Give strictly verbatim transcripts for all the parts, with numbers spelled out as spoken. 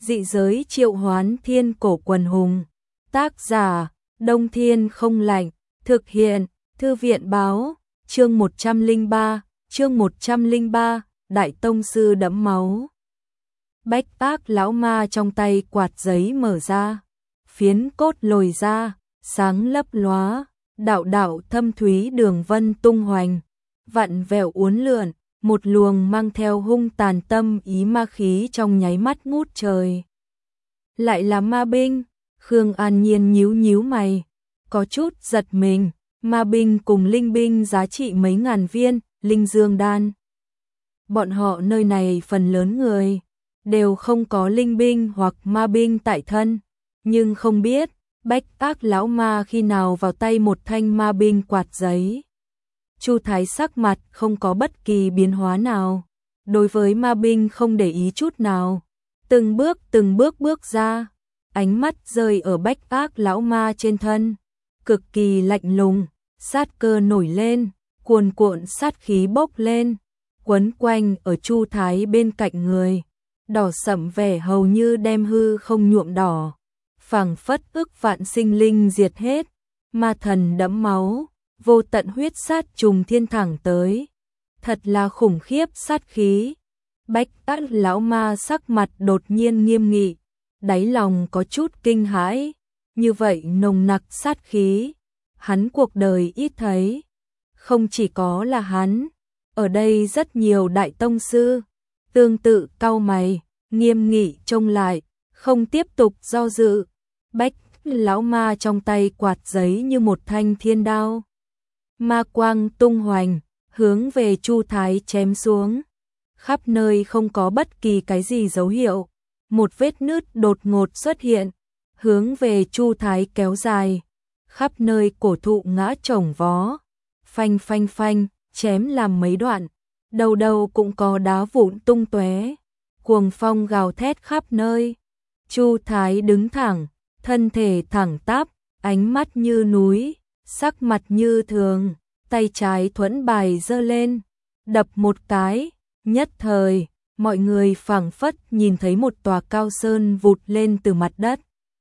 Dị giới triệu hoán thiên cổ quần hùng. Tác giả, Đông Thiên không lạnh. Thực hiện, Thư viện báo. Chương một trăm lẻ ba, chương một trăm lẻ ba, Đại Tông Sư đẫm máu. Bách Ác lão ma trong tay quạt giấy mở ra. Phiến cốt lồi ra, sáng lấp lóa. Đạo đạo thâm thúy đường vân tung hoành. Vặn vẹo uốn lượn. Một luồng mang theo hung tàn tâm ý ma khí trong nháy mắt ngút trời. Lại là ma binh. Khương An Nhiên nhíu nhíu mày. Có chút giật mình. Ma binh cùng linh binh giá trị mấy ngàn viên, linh dương đan. Bọn họ nơi này phần lớn người đều không có linh binh hoặc ma binh tại thân, nhưng không biết Bách Ác lão ma khi nào vào tay một thanh ma binh quạt giấy. Chu Thái sắc mặt không có bất kỳ biến hóa nào, đối với ma binh không để ý chút nào, từng bước từng bước bước ra, ánh mắt rơi ở Bách Ác lão ma trên thân, cực kỳ lạnh lùng. Sát cơ nổi lên, cuồn cuộn sát khí bốc lên, quấn quanh ở Chu Thái bên cạnh người, đỏ sẫm vẻ hầu như đem hư không nhuộm đỏ, phảng phất ức vạn sinh linh diệt hết, ma thần đẫm máu, vô tận huyết sát trùng thiên thẳng tới, thật là khủng khiếp sát khí. Bách Ác lão ma sắc mặt đột nhiên nghiêm nghị, đáy lòng có chút kinh hãi, như vậy nồng nặc sát khí. Hắn cuộc đời ít thấy, không chỉ có là hắn, ở đây rất nhiều đại tông sư, tương tự cau mày, nghiêm nghị trông lại, không tiếp tục do dự. Bách lão ma trong tay quạt giấy như một thanh thiên đao, ma quang tung hoành, hướng về Chu Thái chém xuống. Khắp nơi không có bất kỳ cái gì dấu hiệu, một vết nứt đột ngột xuất hiện, hướng về Chu Thái kéo dài. Khắp nơi cổ thụ ngã chồng vó, phanh phanh phanh, chém làm mấy đoạn, đầu đầu cũng có đá vụn tung tóe, cuồng phong gào thét khắp nơi. Chu Thái đứng thẳng, thân thể thẳng tắp, ánh mắt như núi, sắc mặt như thường, tay trái thuẫn bài giơ lên, đập một cái, nhất thời, mọi người phảng phất nhìn thấy một tòa cao sơn vụt lên từ mặt đất.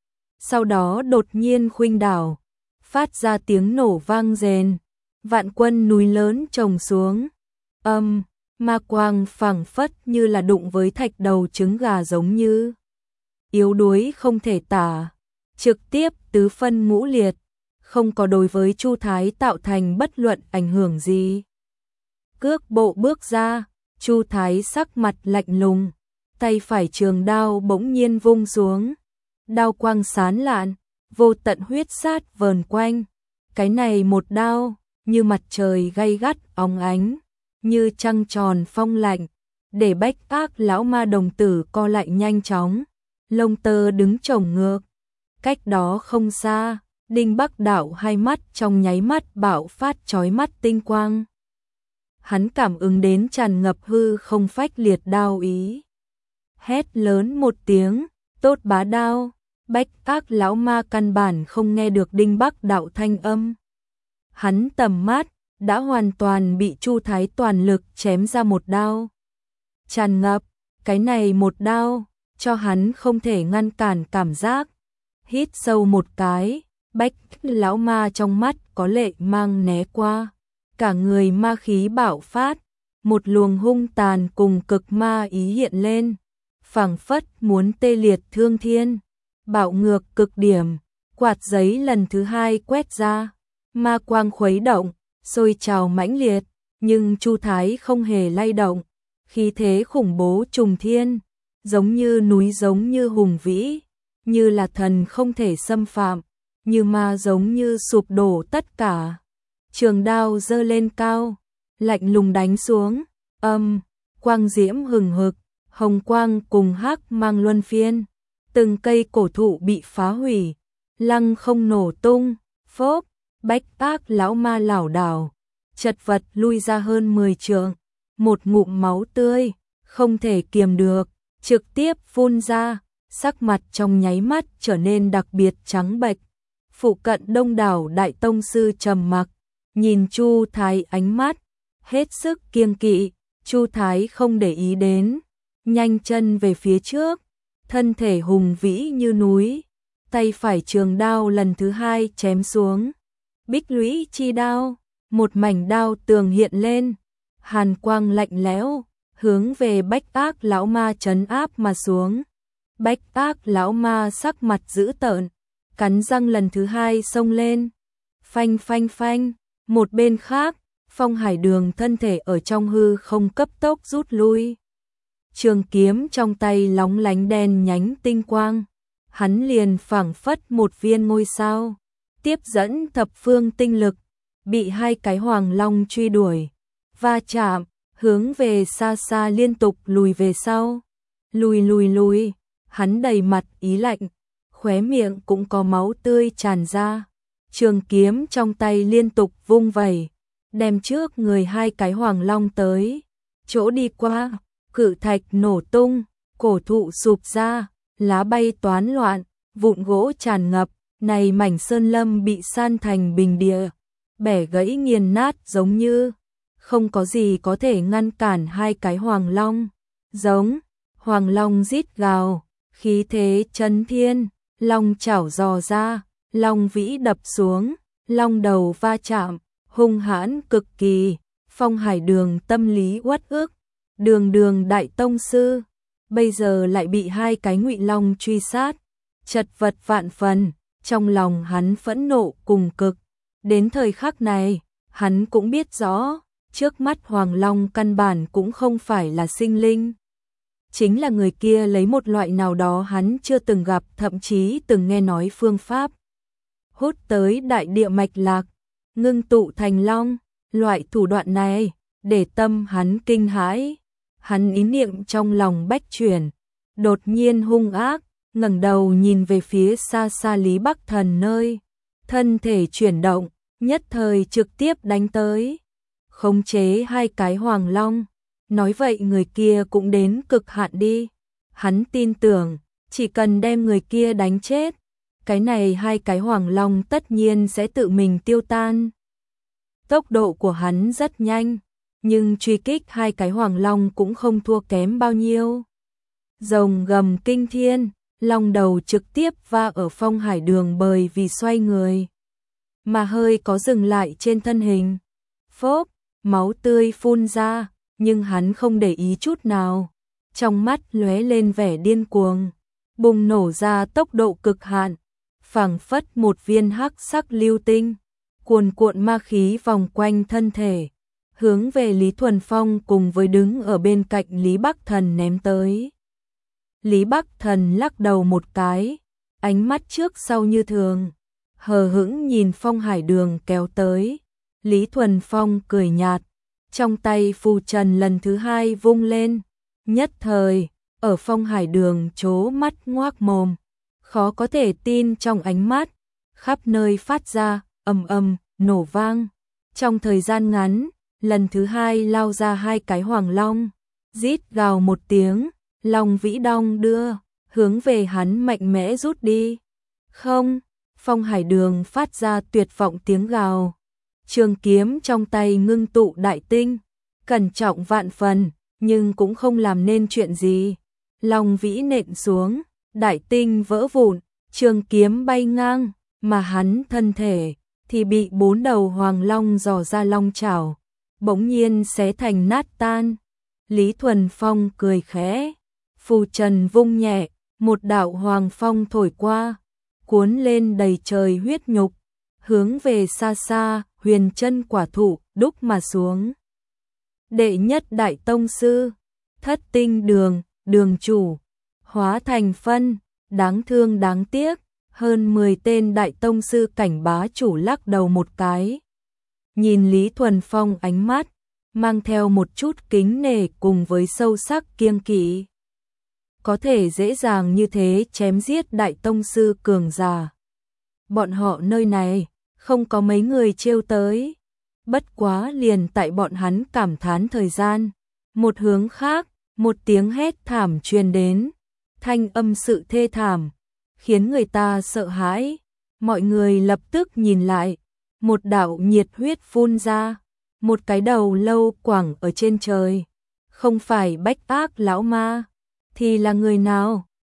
Sau đó đột nhiên khuynh đảo, phát ra tiếng nổ vang rền, vạn quân núi lớn chồng xuống. Âm, ma quang phảng phất như là đụng với thạch đầu trứng gà giống như yếu đuối không thể tả, trực tiếp tứ phân ngũ liệt, không có đối với Chu Thái tạo thành bất luận ảnh hưởng gì. Cước bộ bước ra, Chu Thái sắc mặt lạnh lùng, tay phải trường đao bỗng nhiên vung xuống, đao quang sán lạn, vô tận huyết sát vờn quanh. Cái này một đao, như mặt trời gay gắt óng ánh, như trăng tròn phong lạnh, để Bách Ác lão ma đồng tử co lại nhanh chóng, lông tơ đứng chồng ngược. Cách đó không xa, Đinh Bắc Đạo hai mắt trong nháy mắt bạo phát chói mắt tinh quang. Hắn cảm ứng đến tràn ngập hư không phách liệt đao ý. Hét lớn một tiếng, tốt bá đao. Bách Ác lão ma căn bản không nghe được Đinh Bắc Đạo thanh âm. Hắn tầm mắt đã hoàn toàn bị Chu Thái toàn lực chém ra một đao. Tràn ngập, cái này một đao, cho hắn không thể ngăn cản cảm giác. Hít sâu một cái, Bách lão ma trong mắt có lệ mang né qua. Cả người ma khí bạo phát, một luồng hung tàn cùng cực ma ý hiện lên. Phảng phất muốn tê liệt thương thiên. Bạo ngược cực điểm, quạt giấy lần thứ hai quét ra, ma quang khuấy động, sôi trào mãnh liệt, nhưng Chu Thái không hề lay động, khí thế khủng bố trùng thiên, giống như núi giống như hùng vĩ, như là thần không thể xâm phạm, như ma giống như sụp đổ tất cả. Trường đao giơ lên cao, lạnh lùng đánh xuống, âm, quang diễm hừng hực, hồng quang cùng hắc mang luân phiên. Từng cây cổ thụ bị phá hủy, lăng không nổ tung, phốp, Bách Ác lão ma lảo đảo, chật vật lui ra hơn mười trượng, một ngụm máu tươi, không thể kiềm được, trực tiếp phun ra, sắc mặt trong nháy mắt trở nên đặc biệt trắng bệch. Phụ cận đông đảo đại tông sư trầm mặc, nhìn Chu Thái ánh mắt hết sức kiêng kỵ. Chu Thái không để ý đến, nhanh chân về phía trước, thân thể hùng vĩ như núi, tay phải trường đao lần thứ hai chém xuống. Bích lũy chi đao, một mảnh đao tường hiện lên, hàn quang lạnh lẽo, hướng về Bách Ác lão ma trấn áp mà xuống. Bách Ác lão ma sắc mặt dữ tợn, cắn răng lần thứ hai xông lên. Phanh phanh phanh, một bên khác, Phong Hải Đường thân thể ở trong hư không cấp tốc rút lui. Trường kiếm trong tay lóng lánh đen nhánh tinh quang, hắn liền phảng phất một viên ngôi sao, tiếp dẫn thập phương tinh lực, bị hai cái hoàng long truy đuổi, va chạm, hướng về xa xa liên tục lùi về sau. Lùi lùi lùi, hắn đầy mặt ý lạnh, khóe miệng cũng có máu tươi tràn ra. Trường kiếm trong tay liên tục vung vẩy, đem trước người hai cái hoàng long tới. Chỗ đi qua, cự thạch nổ tung, cổ thụ sụp ra, lá bay toán loạn, vụn gỗ tràn ngập, này mảnh sơn lâm bị san thành bình địa, bẻ gãy nghiền nát giống như không có gì có thể ngăn cản hai cái hoàng long. Giống, hoàng long rít gào, khí thế chấn thiên, long chảo dò ra, long vĩ đập xuống, long đầu va chạm, hung hãn cực kỳ. Phong Hải Đường tâm lý uất ức, đường đường đại tông sư, bây giờ lại bị hai cái ngụy long truy sát, chật vật vạn phần, trong lòng hắn phẫn nộ cùng cực. Đến thời khắc này, hắn cũng biết rõ, trước mắt hoàng long căn bản cũng không phải là sinh linh. Chính là người kia lấy một loại nào đó hắn chưa từng gặp, thậm chí từng nghe nói phương pháp. Hút tới đại địa mạch lạc, ngưng tụ thành long, loại thủ đoạn này, để tâm hắn kinh hãi. Hắn ý niệm trong lòng bách chuyển, đột nhiên hung ác, ngẩng đầu nhìn về phía xa xa Lý Bắc Thần nơi. Thân thể chuyển động, nhất thời trực tiếp đánh tới, khống chế hai cái hoàng long. Nói vậy người kia cũng đến cực hạn đi. Hắn tin tưởng, chỉ cần đem người kia đánh chết, cái này hai cái hoàng long tất nhiên sẽ tự mình tiêu tan. Tốc độ của hắn rất nhanh, nhưng truy kích hai cái hoàng long cũng không thua kém bao nhiêu. Rồng gầm kinh thiên, long đầu trực tiếp va ở Phong Hải Đường bởi vì xoay người, mà hơi có dừng lại trên thân hình. Phốp, máu tươi phun ra, nhưng hắn không để ý chút nào. Trong mắt lóe lên vẻ điên cuồng, bùng nổ ra tốc độ cực hạn, phảng phất một viên hắc sắc lưu tinh, cuồn cuộn ma khí vòng quanh thân thể, hướng về Lý Thuần Phong cùng với đứng ở bên cạnh Lý Bắc Thần ném tới. Lý Bắc Thần lắc đầu một cái, ánh mắt trước sau như thường, hờ hững nhìn Phong Hải Đường kéo tới. Lý Thuần Phong cười nhạt, trong tay phù trần lần thứ hai vung lên, nhất thời, ở Phong Hải Đường trố mắt ngoác mồm, khó có thể tin trong ánh mắt, khắp nơi phát ra ầm ầm nổ vang. Trong thời gian ngắn, lần thứ hai lao ra hai cái hoàng long, rít gào một tiếng, long vĩ đong đưa, hướng về hắn mạnh mẽ rút đi. Không, Phong Hải Đường phát ra tuyệt vọng tiếng gào. Trường kiếm trong tay ngưng tụ đại tinh, cẩn trọng vạn phần, nhưng cũng không làm nên chuyện gì. Long vĩ nện xuống, đại tinh vỡ vụn, trường kiếm bay ngang, mà hắn thân thể thì bị bốn đầu hoàng long dò ra long chảo, bỗng nhiên xé thành nát tan. Lý Thuần Phong cười khẽ, phù trần vung nhẹ, một đạo hoàng phong thổi qua, cuốn lên đầy trời huyết nhục, hướng về xa xa huyền chân quả thụ đúc mà xuống. Đệ nhất đại tông sư, thất tinh đường, đường chủ, hóa thành phân, đáng thương đáng tiếc, hơn mười tên đại tông sư cảnh bá chủ lắc đầu một cái. Nhìn Lý Thuần Phong ánh mắt, mang theo một chút kính nể cùng với sâu sắc kiêng kỵ. Có thể dễ dàng như thế chém giết đại tông sư cường giả. Bọn họ nơi này, không có mấy người trêu tới. Bất quá liền tại bọn hắn cảm thán thời gian. Một hướng khác, một tiếng hét thảm truyền đến. Thanh âm sự thê thảm, khiến người ta sợ hãi. Mọi người lập tức nhìn lại. Một đạo nhiệt huyết phun ra. Một cái đầu lâu quẳng ở trên trời. Không phải Bách Ác lão ma, thì là người nào?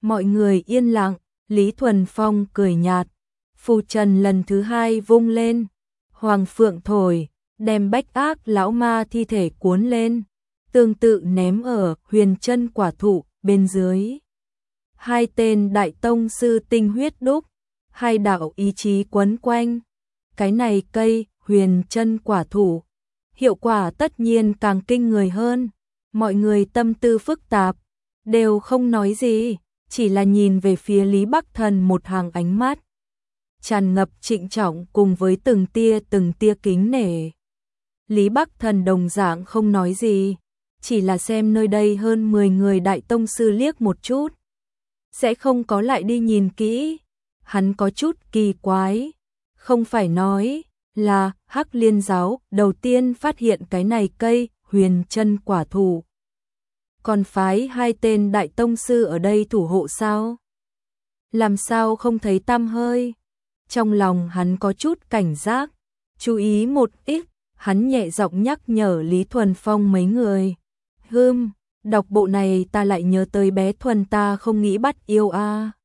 Mọi người yên lặng, Lý Thuần Phong cười nhạt, phù trần lần thứ hai vung lên, hoàng phượng thổi, đem bách ác lão ma thi thể cuốn lên, tương tự ném ở huyền chân quả thụ bên dưới. Hai tên đại tông sư tinh huyết đúc, hai đạo ý chí quấn quanh. Cái này cây huyền chân quả thụ, hiệu quả tất nhiên càng kinh người hơn. Mọi người tâm tư phức tạp, đều không nói gì, chỉ là nhìn về phía Lý Bắc Thần một hàng ánh mắt tràn ngập trịnh trọng cùng với từng tia từng tia kính nể. Lý Bắc Thần đồng dạng không nói gì, chỉ là xem nơi đây hơn mười người đại tông sư liếc một chút, sẽ không có lại đi nhìn kỹ. Hắn có chút kỳ quái, không phải nói là Hắc Liên giáo đầu tiên phát hiện cái này cây huyền chân quả thụ, còn phái hai tên đại tông sư ở đây thủ hộ sao? Làm sao không thấy tăm hơi? Trong lòng hắn có chút cảnh giác, chú ý một ít, hắn nhẹ giọng nhắc nhở Lý Thuần Phong mấy người. Hừm, đọc bộ này ta lại nhớ tới bé Thuần ta không nghĩ bắt yêu a. À.